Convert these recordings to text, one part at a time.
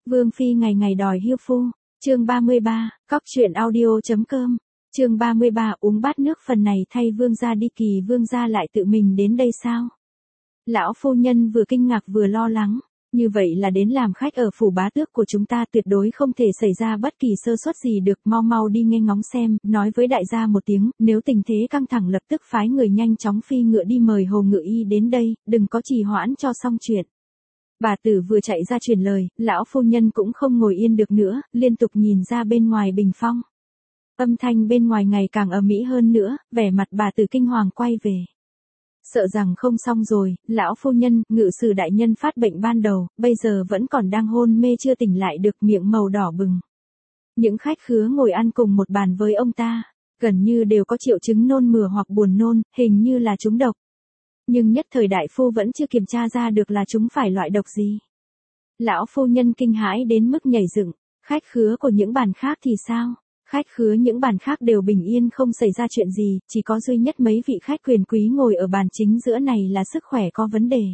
Vương phi ngày ngày đòi hiêu phu. Chương 33, cóc truyện audio.com. Chương 33, uống bát nước phần này thay vương gia đi, Kỳ vương gia lại tự mình đến đây sao? Lão phu nhân vừa kinh ngạc vừa lo lắng. Như vậy là đến làm khách ở phủ bá tước của chúng ta, tuyệt đối không thể xảy ra bất kỳ sơ suất gì được, mau mau đi nghe ngóng xem, nói với đại gia một tiếng, nếu tình thế căng thẳng lập tức phái người nhanh chóng phi ngựa đi mời Hồ Ngự Y đến đây, đừng có trì hoãn cho xong chuyện. Bà tử vừa chạy ra truyền lời, lão phu nhân cũng không ngồi yên được nữa, liên tục nhìn ra bên ngoài bình phong. Âm thanh bên ngoài ngày càng ầm ĩ hơn nữa, vẻ mặt bà tử kinh hoàng quay về. Sợ rằng không xong rồi, lão phu nhân, ngự sử đại nhân phát bệnh ban đầu, bây giờ vẫn còn đang hôn mê chưa tỉnh lại được, miệng màu đỏ bừng. Những khách khứa ngồi ăn cùng một bàn với ông ta, gần như đều có triệu chứng nôn mửa hoặc buồn nôn, hình như là trúng độc. Nhưng nhất thời đại phu vẫn chưa kiểm tra ra được là chúng phải loại độc gì. Lão phu nhân kinh hãi đến mức nhảy dựng. Khách khứa của những bàn khác thì sao? Khách khứa những bàn khác đều bình yên không xảy ra chuyện gì, chỉ có duy nhất mấy vị khách quyền quý ngồi ở bàn chính giữa này là sức khỏe có vấn đề.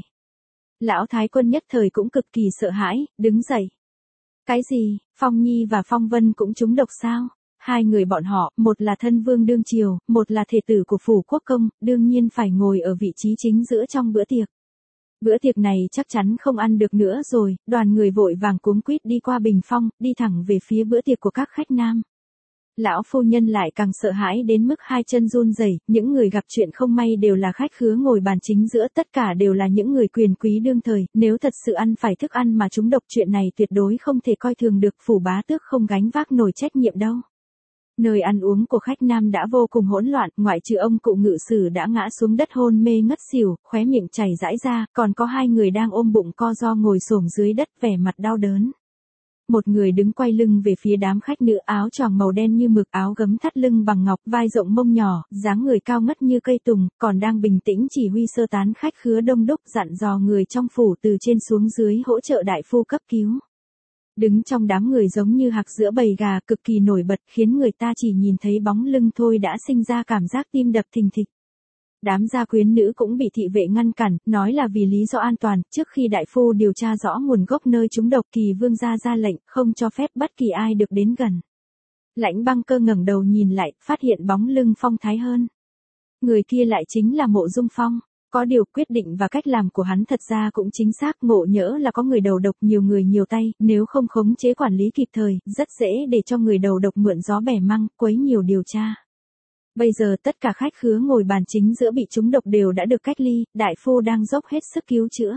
Lão thái quân nhất thời cũng cực kỳ sợ hãi, đứng dậy. Cái gì, Phong Nhi và Phong Vân cũng trúng độc sao? Hai người bọn họ, một là thân vương đương triều, một là thể tử của phủ quốc công, đương nhiên phải ngồi ở vị trí chính giữa trong bữa tiệc. Bữa tiệc này chắc chắn không ăn được nữa rồi, đoàn người vội vàng cuống quýt đi qua bình phong, đi thẳng về phía bữa tiệc của các khách nam. Lão phu nhân lại càng sợ hãi đến mức hai chân run rẩy, những người gặp chuyện không may đều là khách khứa ngồi bàn chính giữa, tất cả đều là những người quyền quý đương thời, nếu thật sự ăn phải thức ăn mà trúng độc, chuyện này tuyệt đối không thể coi thường được, phủ bá tước không gánh vác nổi trách nhiệm đâu. Nơi ăn uống của khách nam đã vô cùng hỗn loạn, ngoại trừ ông cụ ngự sử đã ngã xuống đất hôn mê ngất xỉu, khóe miệng chảy rãi ra, còn có hai người đang ôm bụng co ro ngồi xổm dưới đất vẻ mặt đau đớn. Một người đứng quay lưng về phía đám khách nữ, áo choàng màu đen như mực, áo gấm thắt lưng bằng ngọc, vai rộng mông nhỏ, dáng người cao ngất như cây tùng, còn đang bình tĩnh chỉ huy sơ tán khách khứa đông đúc, dặn dò người trong phủ từ trên xuống dưới hỗ trợ đại phu cấp cứu. Đứng trong đám người giống như hạc giữa bầy gà, cực kỳ nổi bật, khiến người ta chỉ nhìn thấy bóng lưng thôi đã sinh ra cảm giác tim đập thình thịch. Đám gia quyến nữ cũng bị thị vệ ngăn cản, nói là vì lý do an toàn, trước khi đại phu điều tra rõ nguồn gốc nơi trúng độc, Kỳ vương gia ra lệnh, không cho phép bất kỳ ai được đến gần. Lãnh Băng Cơ ngẩng đầu nhìn lại, phát hiện bóng lưng phong thái hơn. Người kia lại chính là Mộ Dung Phong. Có điều quyết định và cách làm của hắn thật ra cũng chính xác, ngộ nhỡ là có người đầu độc, nhiều người nhiều tay, nếu không khống chế quản lý kịp thời, rất dễ để cho người đầu độc mượn gió bẻ măng, quấy nhiều điều tra. Bây giờ tất cả khách khứa ngồi bàn chính giữa bị trúng độc đều đã được cách ly, đại phu đang dốc hết sức cứu chữa.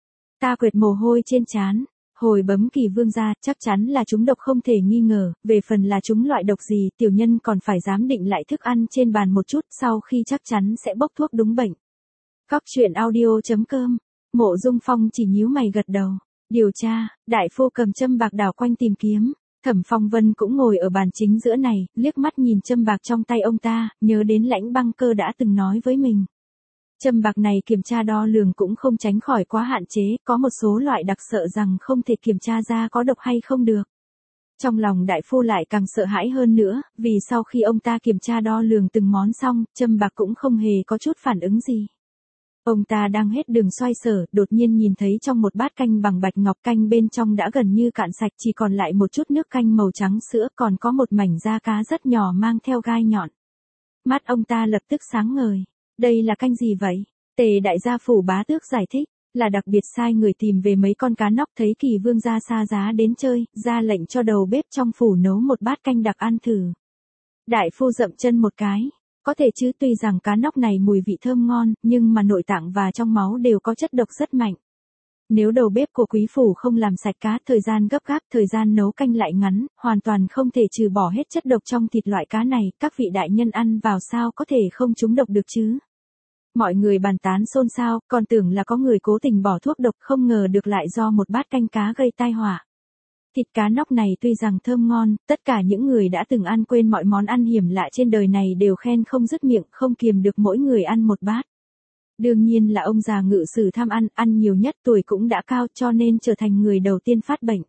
Ta quệt mồ hôi trên trán, hồi bấm Kỳ vương gia, chắc chắn là trúng độc không thể nghi ngờ, về phần là trúng loại độc gì, tiểu nhân còn phải giám định lại thức ăn trên bàn một chút, sau khi chắc chắn sẽ bốc thuốc đúng bệnh. Cóc truyện audio.com. Mộ Dung Phong chỉ nhíu mày gật đầu. Điều tra, đại phu cầm châm bạc đảo quanh tìm kiếm. Thẩm Phong Vân cũng ngồi ở bàn chính giữa này, liếc mắt nhìn châm bạc trong tay ông ta, nhớ đến Lãnh Băng Cơ đã từng nói với mình. Châm bạc này kiểm tra đo lường cũng không tránh khỏi quá hạn chế, có một số loại đặc sợ rằng không thể kiểm tra ra có độc hay không được. Trong lòng đại phu lại càng sợ hãi hơn nữa, vì sau khi ông ta kiểm tra đo lường từng món xong, châm bạc cũng không hề có chút phản ứng gì. Ông ta đang hết đường xoay sở, đột nhiên nhìn thấy trong một bát canh bằng bạch ngọc, canh bên trong đã gần như cạn sạch, chỉ còn lại một chút nước canh màu trắng sữa, còn có một mảnh da cá rất nhỏ mang theo gai nhọn. Mắt ông ta lập tức sáng ngời. Đây là canh gì vậy? Tề đại gia phủ bá tước giải thích, là đặc biệt sai người tìm về mấy con cá nóc, thấy Kỳ vương gia xa giá đến chơi, ra lệnh cho đầu bếp trong phủ nấu một bát canh đặc ăn thử. Đại phu dậm chân một cái. Có thể chứ, tuy rằng cá nóc này mùi vị thơm ngon, nhưng mà nội tạng và trong máu đều có chất độc rất mạnh. Nếu đầu bếp của quý phủ không làm sạch cá, thời gian gấp gáp, thời gian nấu canh lại ngắn, hoàn toàn không thể trừ bỏ hết chất độc trong thịt loại cá này, các vị đại nhân ăn vào sao có thể không trúng độc được chứ. Mọi người bàn tán xôn xao, còn tưởng là có người cố tình bỏ thuốc độc, không ngờ được lại do một bát canh cá gây tai họa. Thịt cá nóc này tuy rằng thơm ngon, tất cả những người đã từng ăn quên mọi món ăn hiểm lạ trên đời này đều khen không dứt miệng, không kiềm được mỗi người ăn một bát. Đương nhiên là ông già ngự sử tham ăn nhiều nhất, tuổi cũng đã cao, cho nên trở thành người đầu tiên phát bệnh.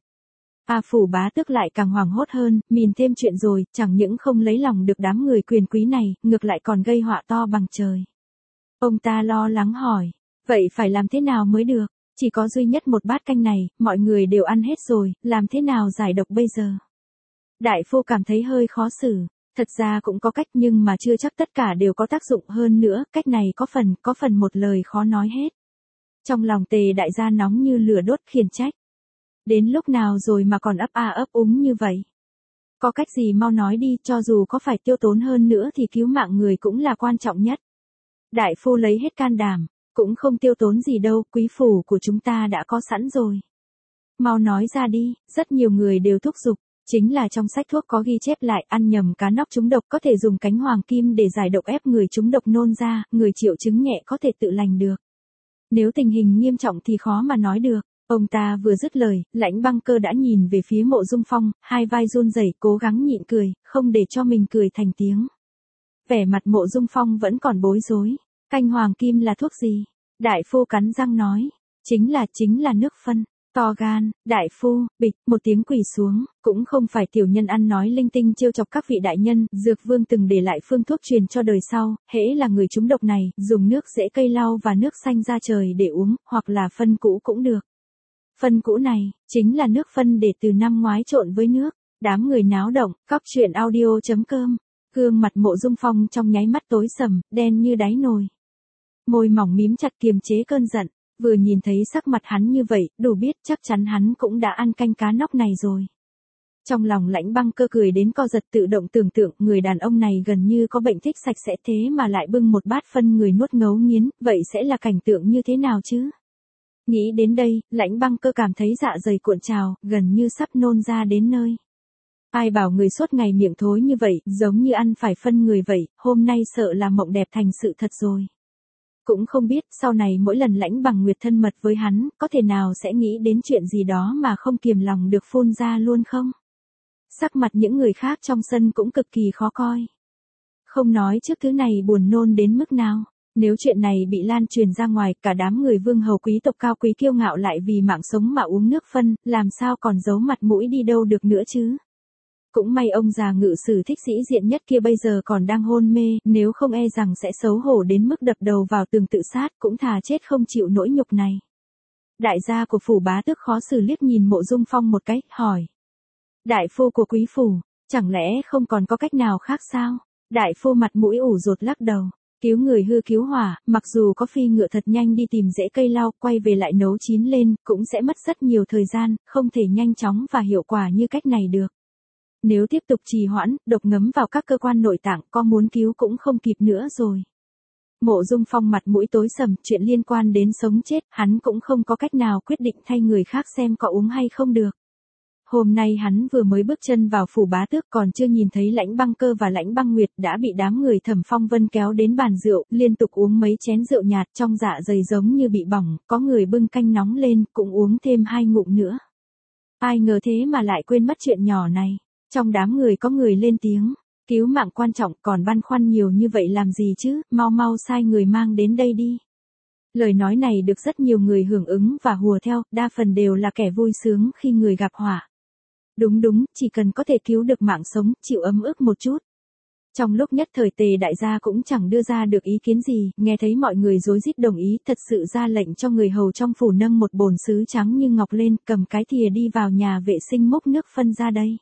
Phủ bá tước lại càng hoảng hốt hơn, mìn thêm chuyện rồi, chẳng những không lấy lòng được đám người quyền quý này, ngược lại còn gây họa to bằng trời. Ông ta lo lắng hỏi, vậy phải làm thế nào mới được? Chỉ có duy nhất một bát canh này, mọi người đều ăn hết rồi, làm thế nào giải độc bây giờ? Đại phu cảm thấy hơi khó xử. Thật ra cũng có cách nhưng mà chưa chắc tất cả đều có tác dụng, hơn nữa, cách này có phần một lời khó nói hết. Trong lòng Tề đại gia nóng như lửa đốt khiển trách. Đến lúc nào rồi mà còn ấp úng như vậy? Có cách gì mau nói đi, cho dù có phải tiêu tốn hơn nữa thì cứu mạng người cũng là quan trọng nhất. Đại phu lấy hết can đảm, cũng không tiêu tốn gì đâu, quý phủ của chúng ta đã có sẵn rồi. Mau nói ra đi, rất nhiều người đều thúc giục. Chính là trong sách thuốc có ghi chép lại ăn nhầm cá nóc trúng độc có thể dùng cánh hoàng kim để giải độc, ép người trúng độc nôn ra, người triệu chứng nhẹ có thể tự lành được. Nếu tình hình nghiêm trọng thì khó mà nói được. Ông ta vừa dứt lời, Lãnh Băng Cơ đã nhìn về phía Mộ Dung Phong, hai vai run rẩy cố gắng nhịn cười, không để cho mình cười thành tiếng. Vẻ mặt Mộ Dung Phong vẫn còn bối rối. Canh hoàng kim là thuốc gì? Đại phu cắn răng nói. Chính là nước phân. To gan, đại phu, bịch, một tiếng quỳ xuống, cũng không phải tiểu nhân ăn nói linh tinh trêu chọc các vị đại nhân, Dược Vương từng để lại phương thuốc truyền cho đời sau, hễ là người trúng độc này, dùng nước rễ cây lau và nước xanh ra trời để uống, hoặc là phân cũ cũng được. Phân cũ này, chính là nước phân để từ năm ngoái trộn với nước. Đám người náo động, cóc truyện audio.com, gương mặt Mộ Dung Phong trong nháy mắt tối sầm, đen như đáy nồi. Môi mỏng mím chặt kiềm chế cơn giận. Vừa nhìn thấy sắc mặt hắn như vậy, đủ biết chắc chắn hắn cũng đã ăn canh cá nóc này rồi. Trong lòng Lãnh Băng Cơ cười đến co giật, tự động tưởng tượng người đàn ông này gần như có bệnh thích sạch sẽ thế mà lại bưng một bát phân người nuốt ngấu nghiến, vậy sẽ là cảnh tượng như thế nào chứ? Nghĩ đến đây, Lãnh Băng Cơ cảm thấy dạ dày cuộn trào, gần như sắp nôn ra đến nơi. Ai bảo người suốt ngày miệng thối như vậy, giống như ăn phải phân người vậy, hôm nay sợ là mộng đẹp thành sự thật rồi. Cũng không biết sau này mỗi lần Lãnh Bằng Nguyệt thân mật với hắn, có thể nào sẽ nghĩ đến chuyện gì đó mà không kiềm lòng được phun ra luôn không? Sắc mặt những người khác trong sân cũng cực kỳ khó coi. Không nói trước thứ này buồn nôn đến mức nào. Nếu chuyện này bị lan truyền ra ngoài, cả đám người vương hầu quý tộc cao quý kiêu ngạo lại vì mạng sống mà uống nước phân, làm sao còn giấu mặt mũi đi đâu được nữa chứ? Cũng may ông già ngự sử thích sĩ diện nhất kia bây giờ còn đang hôn mê, nếu không e rằng sẽ xấu hổ đến mức đập đầu vào tường tự sát, cũng thà chết không chịu nỗi nhục này. Đại gia của phủ bá tước khó xử liếc nhìn Mộ Dung Phong một cái, hỏi. Đại phu của quý phủ, chẳng lẽ không còn có cách nào khác sao? Đại phu mặt mũi ủ rột lắc đầu. Cứu người hư cứu hỏa, mặc dù có phi ngựa thật nhanh đi tìm rễ cây lau, quay về lại nấu chín lên, cũng sẽ mất rất nhiều thời gian, không thể nhanh chóng và hiệu quả như cách này được. Nếu tiếp tục trì hoãn, độc ngấm vào các cơ quan nội tạng, có muốn cứu cũng không kịp nữa rồi. Mộ Dung Phong mặt mũi tối sầm, chuyện liên quan đến sống chết, hắn cũng không có cách nào quyết định thay người khác xem có uống hay không được. Hôm nay hắn vừa mới bước chân vào phủ bá tước, còn chưa nhìn thấy Lãnh Băng Cơ và Lãnh Băng Nguyệt đã bị đám người Thẩm Phong Vân kéo đến bàn rượu, liên tục uống mấy chén rượu nhạt, trong dạ dày giống như bị bỏng, có người bưng canh nóng lên, cũng uống thêm 2 ngụm nữa. Ai ngờ thế mà lại quên mất chuyện nhỏ này. Trong đám người có người lên tiếng, cứu mạng quan trọng, còn băn khoăn nhiều như vậy làm gì chứ, mau sai người mang đến đây đi. Lời nói này được rất nhiều người hưởng ứng và hùa theo, đa phần đều là kẻ vui sướng khi người gặp họa. Đúng, chỉ cần có thể cứu được mạng sống, chịu ấm ức một chút. Trong lúc nhất thời Tề đại gia cũng chẳng đưa ra được ý kiến gì, nghe thấy mọi người rối rít đồng ý, thật sự ra lệnh cho người hầu trong phủ nâng một bồn sứ trắng như ngọc lên, cầm cái thìa đi vào nhà vệ sinh múc nước phân ra đây.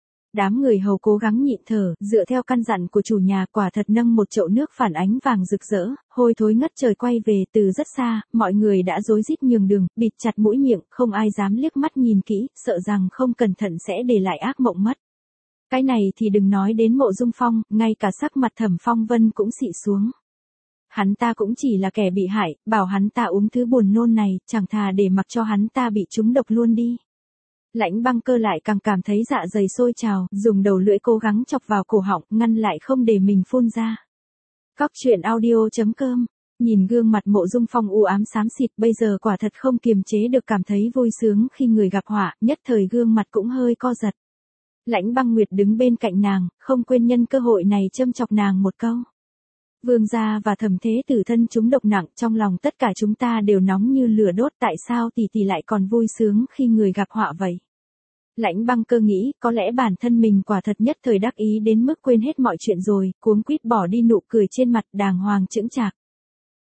Đám người hầu cố gắng nhịn thở, dựa theo căn dặn của chủ nhà, quả thật nâng một chậu nước phản ánh vàng rực rỡ, hôi thối ngất trời quay về từ rất xa, mọi người đã rối rít nhường đường, bịt chặt mũi miệng, không ai dám liếc mắt nhìn kỹ, sợ rằng không cẩn thận sẽ để lại ác mộng mất. Cái này thì đừng nói đến Mộ Dung Phong, ngay cả sắc mặt Thẩm Phong Vân cũng xị xuống. Hắn ta cũng chỉ là kẻ bị hại, bảo hắn ta uống thứ buồn nôn này, chẳng thà để mặc cho hắn ta bị trúng độc luôn đi. Lãnh Băng Cơ lại càng cảm thấy dạ dày sôi trào, dùng đầu lưỡi cố gắng chọc vào cổ họng, ngăn lại không để mình phun ra. Cóc truyện audio.com, nhìn gương mặt Mộ Dung Phong u ám xám xịt, bây giờ quả thật không kiềm chế được cảm thấy vui sướng khi người gặp họa, nhất thời gương mặt cũng hơi co giật. Lãnh Băng Nguyệt đứng bên cạnh nàng, không quên nhân cơ hội này châm chọc nàng một câu. Vương gia và Thẩm thế tử thân chúng độc nặng, trong lòng tất cả chúng ta đều nóng như lửa đốt, tại sao tỷ lại còn vui sướng khi người gặp họa vậy? Lãnh Băng Cơ nghĩ, có lẽ bản thân mình quả thật nhất thời đắc ý đến mức quên hết mọi chuyện rồi, cuống quýt bỏ đi nụ cười trên mặt, đàng hoàng chững chạc.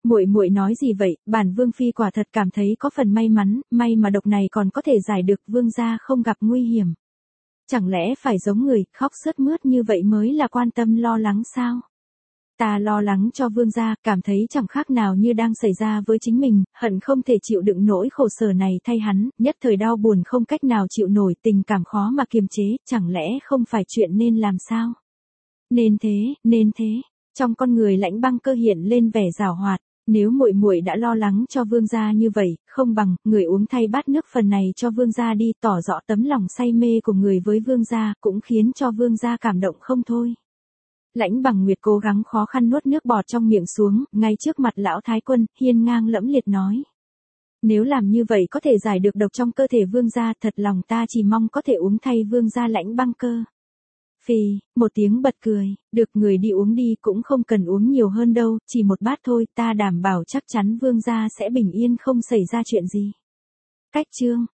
Muội muội nói gì vậy, bản vương phi quả thật cảm thấy có phần may mắn, may mà độc này còn có thể giải được, vương gia không gặp nguy hiểm. Chẳng lẽ phải giống người, khóc sướt mướt như vậy mới là quan tâm lo lắng sao? Ta lo lắng cho vương gia, cảm thấy chẳng khác nào như đang xảy ra với chính mình, hận không thể chịu đựng nỗi khổ sở này thay hắn, nhất thời đau buồn không cách nào chịu nổi, tình cảm khó mà kiềm chế, chẳng lẽ không phải chuyện nên làm sao? Nên thế. Trong con người Lãnh Băng Cơ hiện lên vẻ giảo hoạt, nếu muội muội đã lo lắng cho vương gia như vậy, không bằng người uống thay bát nước phần này cho vương gia đi, tỏ rõ tấm lòng say mê của người với vương gia, cũng khiến cho vương gia cảm động không thôi. Lãnh Bằng Nguyệt cố gắng khó khăn nuốt nước bọt trong miệng xuống, ngay trước mặt lão thái quân, hiên ngang lẫm liệt nói: nếu làm như vậy có thể giải được độc trong cơ thể vương gia, thật lòng ta chỉ mong có thể uống thay vương gia. Lãnh Băng Cơ phì một tiếng bật cười, được, người đi uống đi, cũng không cần uống nhiều hơn đâu, chỉ một bát thôi, ta đảm bảo chắc chắn vương gia sẽ bình yên không xảy ra chuyện gì. Cách chương